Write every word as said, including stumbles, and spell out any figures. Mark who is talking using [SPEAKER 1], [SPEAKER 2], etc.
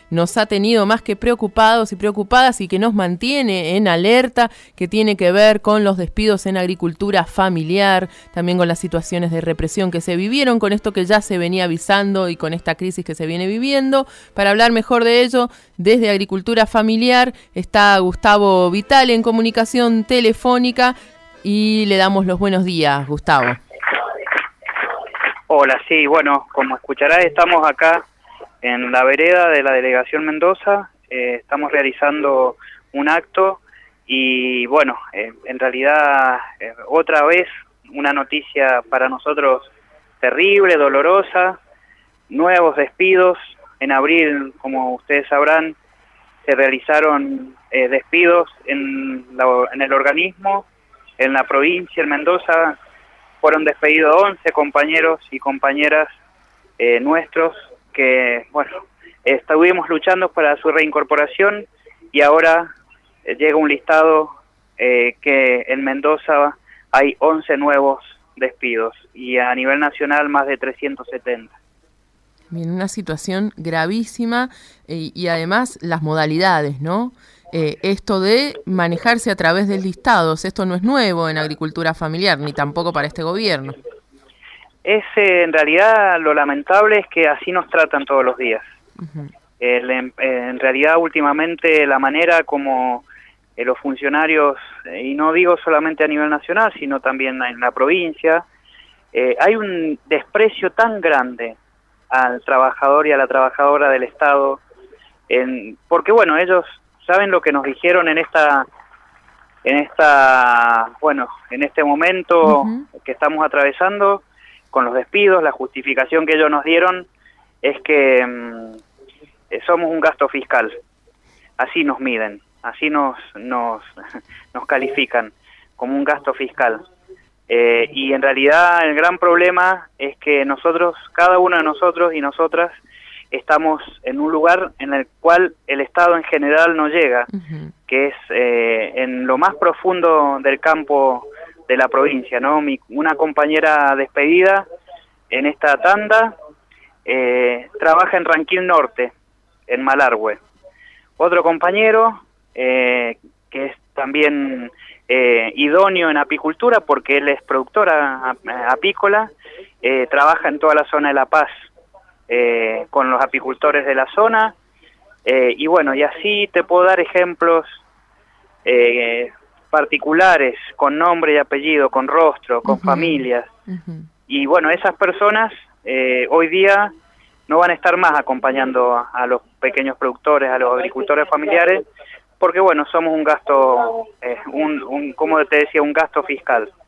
[SPEAKER 1] nos ha tenido más que preocupados y preocupadas y que nos mantiene en alerta, que tiene que ver con los despidos en agricultura familiar, también con las situaciones de represión que se vivieron, con esto que ya se venía avisando y con esta crisis que se viene viviendo. Para hablar mejor de ello, desde Agricultura Familiar está Gustavo Vitale en comunicación telefónica y le damos los buenos días, Gustavo.
[SPEAKER 2] Hola, sí, bueno, como escucharás, estamos acá en la vereda de la Delegación Mendoza, eh, estamos realizando un acto y bueno, eh, en realidad eh, otra vez una noticia para nosotros terrible, dolorosa, nuevos despidos. En abril, como ustedes sabrán, se realizaron eh, despidos en, la, en el organismo, en la provincia, en Mendoza. Fueron despedidos once compañeros y compañeras eh, nuestros que, bueno, estuvimos luchando para su reincorporación y ahora eh, llega un listado eh, que en Mendoza hay once nuevos despidos y a nivel nacional más de trescientos setenta.
[SPEAKER 1] Bien, una situación gravísima eh, y además las modalidades, ¿no? Eh, esto de manejarse a través de listados, esto no es nuevo en agricultura familiar, ni tampoco para este gobierno.
[SPEAKER 2] Es, eh, en realidad, lo lamentable es que así nos tratan todos los días. Uh-huh. eh, en, en realidad, últimamente, la manera como eh, los funcionarios, eh, y no digo solamente a nivel nacional, sino también en la provincia, eh, hay un desprecio tan grande al trabajador y a la trabajadora del Estado, en, porque, bueno, ellos saben lo que nos dijeron en esta, en esta, bueno, en este momento uh-huh. que estamos atravesando con los despidos. La justificación que ellos nos dieron es que um, somos un gasto fiscal. Así nos miden, así nos nos, nos califican como un gasto fiscal. Eh, y en realidad el gran problema es que nosotros, cada uno de nosotros y nosotras, estamos en un lugar en el cual el Estado en general no llega, uh-huh. que es eh, en lo más profundo del campo de la provincia, ¿no? Mi, una compañera despedida en esta tanda eh, trabaja en Ranquil Norte, en Malargüe. Otro compañero eh, que es también eh, idóneo en apicultura, porque él es productora apícola, eh, trabaja en toda la zona de La Paz, Eh, con los apicultores de la zona, eh, y bueno, y así te puedo dar ejemplos eh, particulares, con nombre y apellido, con rostro, con uh-huh. familias, uh-huh. y bueno, esas personas eh, hoy día no van a estar más acompañando a, a los pequeños productores, a los agricultores familiares, porque bueno, somos un gasto, eh, un, un, como te decía, un gasto fiscal.